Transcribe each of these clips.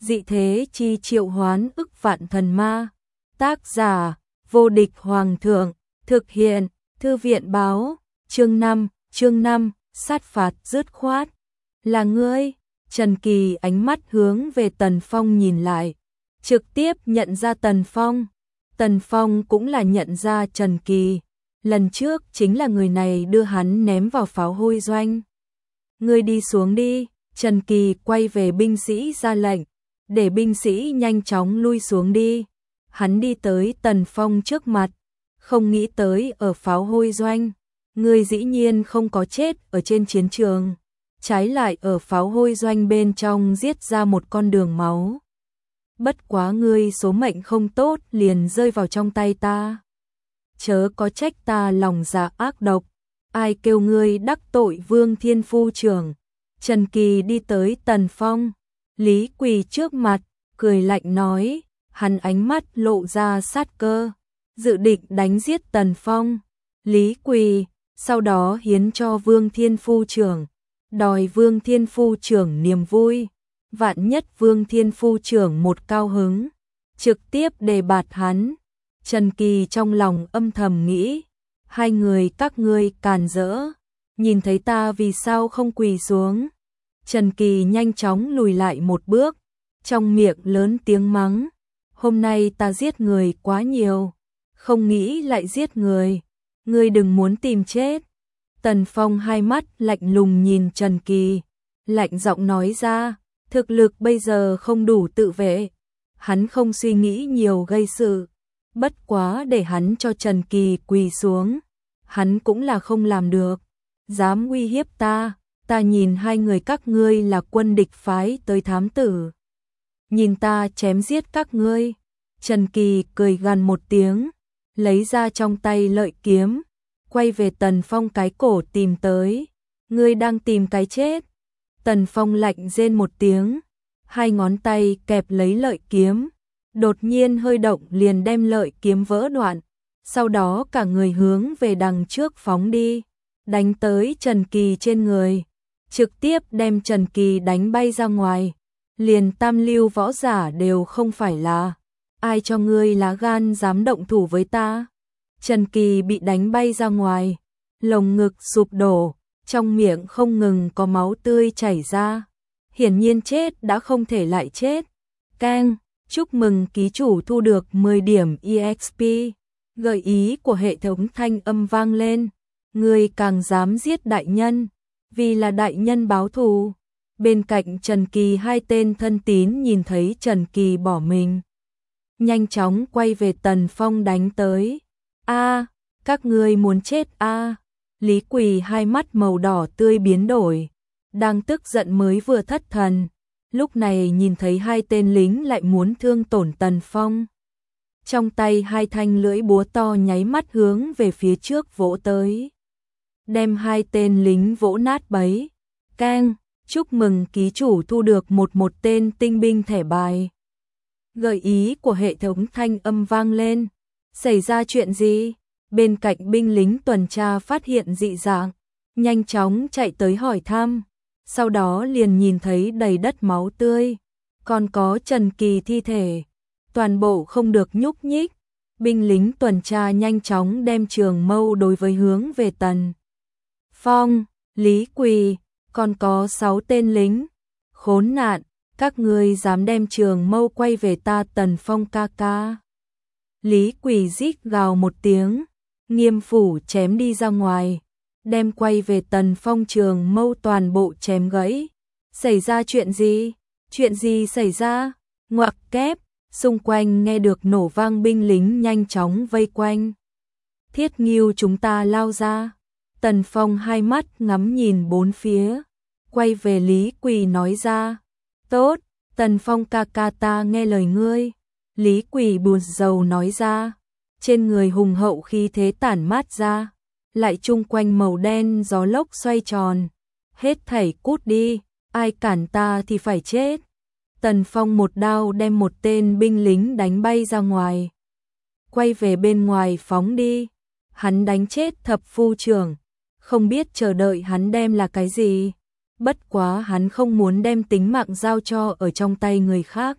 dị thế chi triệu hoán ức vạn thần ma. Tác giả, vô địch hoàng thượng, thực hiện, thư viện báo, chương 5, sát phạt dứt khoát. Là ngươi, Trần Kỳ ánh mắt hướng về Tần Phong nhìn lại, trực tiếp nhận ra Tần Phong. Tần Phong cũng là nhận ra Trần Kỳ, lần trước chính là người này đưa hắn ném vào pháo hôi doanh. Ngươi đi xuống đi, Trần Kỳ quay về binh sĩ ra lệnh, để binh sĩ nhanh chóng lui xuống đi. Hắn đi tới Tần Phong trước mặt, không nghĩ tới ở pháo hôi doanh, ngươi dĩ nhiên không có chết ở trên chiến trường, trái lại ở pháo hôi doanh bên trong giết ra một con đường máu. Bất quá ngươi số mệnh không tốt liền rơi vào trong tay ta. Chớ có trách ta lòng dạ ác độc, ai kêu ngươi đắc tội Vương Thiên Phu trưởng. Trần Kỳ đi tới Tần Phong, Lý Quỳ trước mặt, cười lạnh nói, hắn ánh mắt lộ ra sát cơ, dự định đánh giết Tần Phong. Lý Quỳ, sau đó hiến cho Vương Thiên Phu trưởng, đòi Vương Thiên Phu trưởng niềm vui. Vạn nhất Vương Thiên Phu trưởng một cao hứng, trực tiếp đề bạt hắn. Trần Kỳ trong lòng âm thầm nghĩ, hai người các ngươi càn rỡ, nhìn thấy ta vì sao không quỳ xuống. Trần Kỳ nhanh chóng lùi lại một bước, trong miệng lớn tiếng mắng, hôm nay ta giết người quá nhiều, không nghĩ lại giết người, ngươi đừng muốn tìm chết. Tần Phong hai mắt lạnh lùng nhìn Trần Kỳ, lạnh giọng nói ra, thực lực bây giờ không đủ tự vệ. Hắn không suy nghĩ nhiều gây sự, bất quá để hắn cho Trần Kỳ quỳ xuống, hắn cũng là không làm được. Dám uy hiếp ta, ta nhìn hai người các ngươi là quân địch phái tới thám tử, nhìn ta chém giết các ngươi. Trần Kỳ cười gằn một tiếng, lấy ra trong tay lợi kiếm, quay về Tần Phong cái cổ tìm tới. Ngươi đang tìm cái chết. Tần Phong lạnh rên một tiếng, hai ngón tay kẹp lấy lợi kiếm, đột nhiên hơi động liền đem lợi kiếm vỡ đoạn, sau đó cả người hướng về đằng trước phóng đi, đánh tới Trần Kỳ trên người, trực tiếp đem Trần Kỳ đánh bay ra ngoài. Liền tam lưu võ giả đều không phải là, ai cho ngươi lá gan dám động thủ với ta. Trần Kỳ bị đánh bay ra ngoài, lồng ngực sụp đổ, trong miệng không ngừng có máu tươi chảy ra, hiển nhiên chết đã không thể lại chết. Keng, chúc mừng ký chủ thu được 10 điểm EXP. Gợi ý của hệ thống thanh âm vang lên, ngươi càng dám giết đại nhân, vì là đại nhân báo thù. Bên cạnh Trần Kỳ hai tên thân tín nhìn thấy Trần Kỳ bỏ mình, nhanh chóng quay về Tần Phong đánh tới. A, các ngươi muốn chết a. Lý Quỳ hai mắt màu đỏ tươi biến đổi, đang tức giận mới vừa thất thần, lúc này nhìn thấy hai tên lính lại muốn thương tổn Tần Phong. Trong tay hai thanh lưỡi búa to nháy mắt hướng về phía trước vỗ tới, đem hai tên lính vỗ nát bấy. Keng, chúc mừng ký chủ thu được một tên tinh binh thẻ bài. Gợi ý của hệ thống thanh âm vang lên, xảy ra chuyện gì? Bên cạnh binh lính tuần tra phát hiện dị dạng, nhanh chóng chạy tới hỏi thăm, sau đó liền nhìn thấy đầy đất máu tươi, còn có Trần Kỳ thi thể, toàn bộ không được nhúc nhích. Binh lính tuần tra nhanh chóng đem trường mâu đối với hướng về Tần Phong, Lý Quỳ, còn có 6 tên lính. Khốn nạn, các ngươi dám đem trường mâu quay về ta Tần Phong ca ca. Lý Quỳ rít gào một tiếng, nghiêm phủ chém đi ra ngoài, đem quay về Tần Phong trường mâu toàn bộ chém gãy. Xảy ra chuyện gì? Chuyện gì xảy ra? Ngoặc kép, xung quanh nghe được nổ vang binh lính nhanh chóng vây quanh. Thiết Ngưu chúng ta lao ra. Tần Phong hai mắt ngắm nhìn bốn phía, quay về Lý Quỳ nói ra, tốt, Tần Phong ca ca ta nghe lời ngươi. Lý Quỳ buồn rầu nói ra, trên người hùng hậu khí thế tản mát ra, lại chung quanh màu đen gió lốc xoay tròn, hết thảy cút đi, ai cản ta thì phải chết. Tần Phong một đao đem một tên binh lính đánh bay ra ngoài, quay về bên ngoài phóng đi. Hắn đánh chết thập phu trưởng, không biết chờ đợi hắn đem là cái gì. bất quá hắn không muốn đem tính mạng giao cho ở trong tay người khác.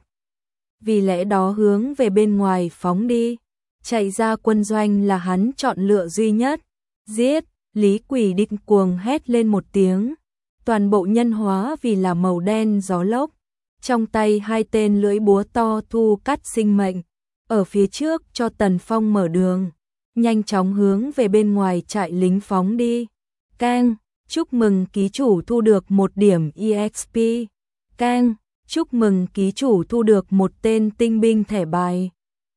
Vì lẽ đó hướng về bên ngoài phóng đi, chạy ra quân doanh là hắn chọn lựa duy nhất. Giết, Lý Quỳ điên cuồng hét lên một tiếng, toàn bộ nhân hóa vì là màu đen gió lốc, trong tay hai tên lưỡi búa to thu cắt sinh mệnh, ở phía trước cho Tần Phong mở đường, nhanh chóng hướng về bên ngoài trại lính phóng đi. Keng, chúc mừng ký chủ thu được 1 điểm EXP. Keng, chúc mừng ký chủ thu được 1 tên tinh binh thẻ bài.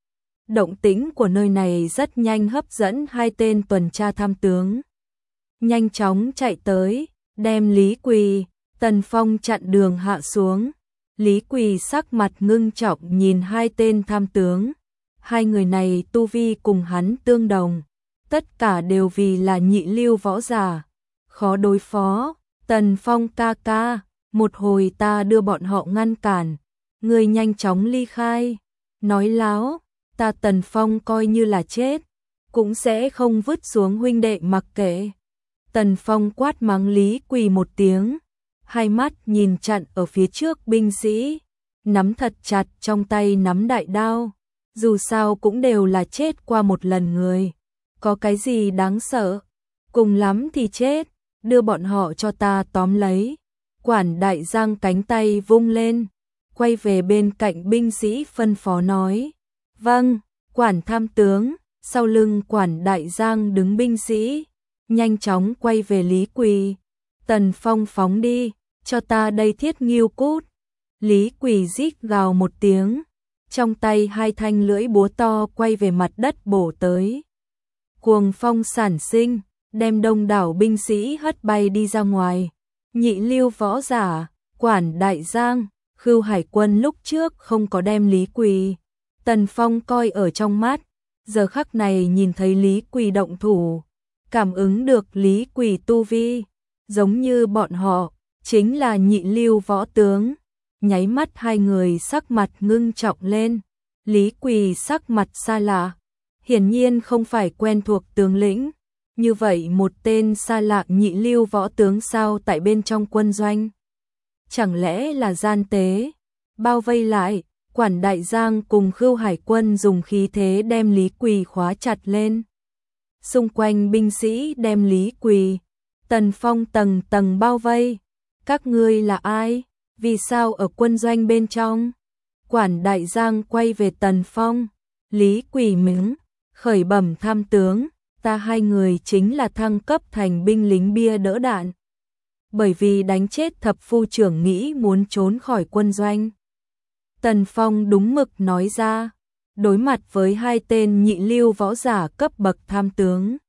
Động tĩnh của nơi này rất nhanh hấp dẫn hai tên tuần tra tham tướng. Nhanh chóng chạy tới, đem Lý Quỳ, Tần Phong chặn đường hạ xuống. Lý Quỳ sắc mặt ngưng trọng nhìn hai tên tham tướng. Hai người này tu vi cùng hắn tương đồng, tất cả đều vì là nhị lưu võ giả, khó đối phó. Tần Phong ca ca, một hồi ta đưa bọn họ ngăn cản, người nhanh chóng ly khai. Nói láo, ta Tần Phong coi như là chết, cũng sẽ không vứt xuống huynh đệ mặc kệ. Tần Phong quát mắng Lý Quỳ một tiếng, hai mắt nhìn chặn ở phía trước binh sĩ, nắm thật chặt trong tay nắm đại đao. Dù sao cũng đều là chết qua một lần người, có cái gì đáng sợ, cùng lắm thì chết, đưa bọn họ cho ta tóm lấy. Quản đại giang cánh tay vung lên, quay về bên cạnh binh sĩ phân phó nói. Vâng, quản tham tướng. Sau lưng quản đại giang đứng binh sĩ, nhanh chóng quay về Lý Quỳ. Tần Phong phóng đi, cho ta đây thiết nghiêu cút. Lý Quỳ rít gào một tiếng, trong tay hai thanh lưỡi búa to quay về mặt đất bổ tới. Cuồng phong sản sinh, đem đông đảo binh sĩ hất bay đi ra ngoài. Nhị lưu võ giả, quản đại giang, Khưu Hải Quân lúc trước không có đem Lý Quỳ, Tần Phong coi ở trong mắt, giờ khắc này nhìn thấy Lý Quỳ động thủ, cảm ứng được Lý Quỳ tu vi, giống như bọn họ, chính là nhị lưu võ tướng. Nháy mắt hai người sắc mặt ngưng trọng lên. Lý Quỳ sắc mặt xa lạ, hiển nhiên không phải quen thuộc tướng lĩnh. Như vậy một tên xa lạ nhị lưu võ tướng sao tại bên trong quân doanh? Chẳng lẽ là gian tế? Bao vây lại, quản đại giang cùng Khưu Hải Quân dùng khí thế đem Lý Quỳ khóa chặt lên. Xung quanh binh sĩ đem Lý Quỳ, Tần Phong tầng tầng bao vây. Các ngươi là ai? Vì sao ở quân doanh bên trong? Quản đại giang quay về Tần Phong. Lý Quỳ mắng, khởi bẩm tham tướng, ta hai người chính là thăng cấp thành binh lính bia đỡ đạn. Bởi vì đánh chết thập phu trưởng nghĩ muốn trốn khỏi quân doanh. Tần Phong đúng mực nói ra, đối mặt với hai tên nhị lưu võ giả cấp bậc tham tướng.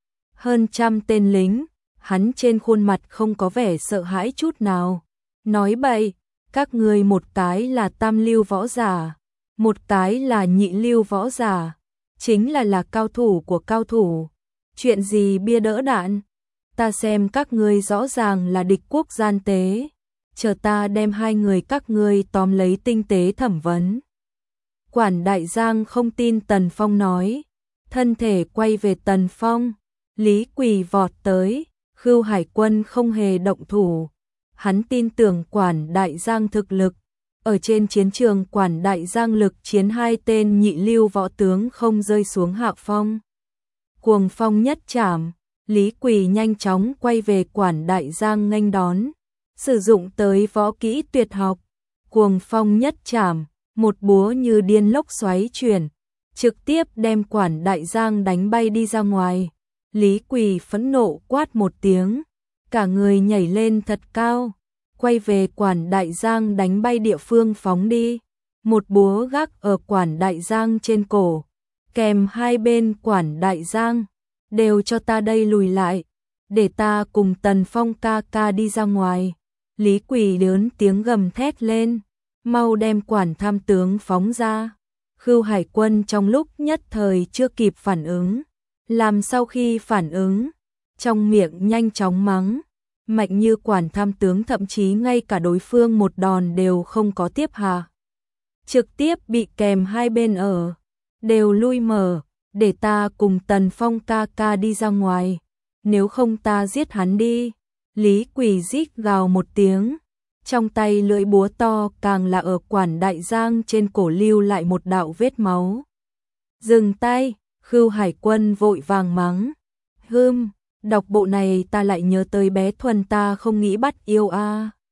Hơn trăm tên lính, hắn trên khuôn mặt không có vẻ sợ hãi chút nào. Nói bậy, các ngươi một cái là tam lưu võ giả, một cái là nhị lưu võ giả, chính là cao thủ của cao thủ. Chuyện gì bia đỡ đạn? Ta xem các ngươi rõ ràng là địch quốc gian tế, chờ ta đem hai người các ngươi tóm lấy tinh tế thẩm vấn. Quản đại giang không tin Tần Phong nói, thân thể quay về Tần Phong. Lý Quỳ vọt tới, Khưu Hải Quân không hề động thủ. Hắn tin tưởng quản đại giang thực lực, ở trên chiến trường quản đại giang lực chiến hai tên nhị lưu võ tướng không rơi xuống hạ phong. Cuồng phong nhất trảm, Lý Quỳ nhanh chóng quay về quản đại giang nghênh đón, sử dụng tới võ kỹ tuyệt học. Cuồng phong nhất trảm, một búa như điên lốc xoáy chuyển, trực tiếp đem quản đại giang đánh bay đi ra ngoài. Lý Quỳ phẫn nộ quát một tiếng, cả người nhảy lên thật cao, quay về quản đại giang đánh bay địa phương phóng đi. Một búa gác ở quản đại giang trên cổ, kèm hai bên quản đại giang, đều cho ta đây lùi lại, để ta cùng Tần Phong ca ca đi ra ngoài. Lý Quỳ lớn tiếng gầm thét lên, mau đem quản tham tướng phóng ra. Khưu Hải Quân trong lúc nhất thời chưa kịp phản ứng, làm sau khi phản ứng, trong miệng nhanh chóng mắng, mạnh như quản tham tướng thậm chí ngay cả đối phương một đòn đều không có tiếp hạ. Trực tiếp bị kèm hai bên ở, đều lui mở, để ta cùng Tần Phong ca ca đi ra ngoài, nếu không ta giết hắn đi. Lý Quỳ rít gào một tiếng, trong tay lưỡi búa to càng là ở quản đại giang trên cổ lưu lại một đạo vết máu. Dừng tay, Khưu Hải Quân vội vàng mắng. Đọc bộ này ta lại nhớ tới bé Thuần ta không nghĩ bắt yêu a.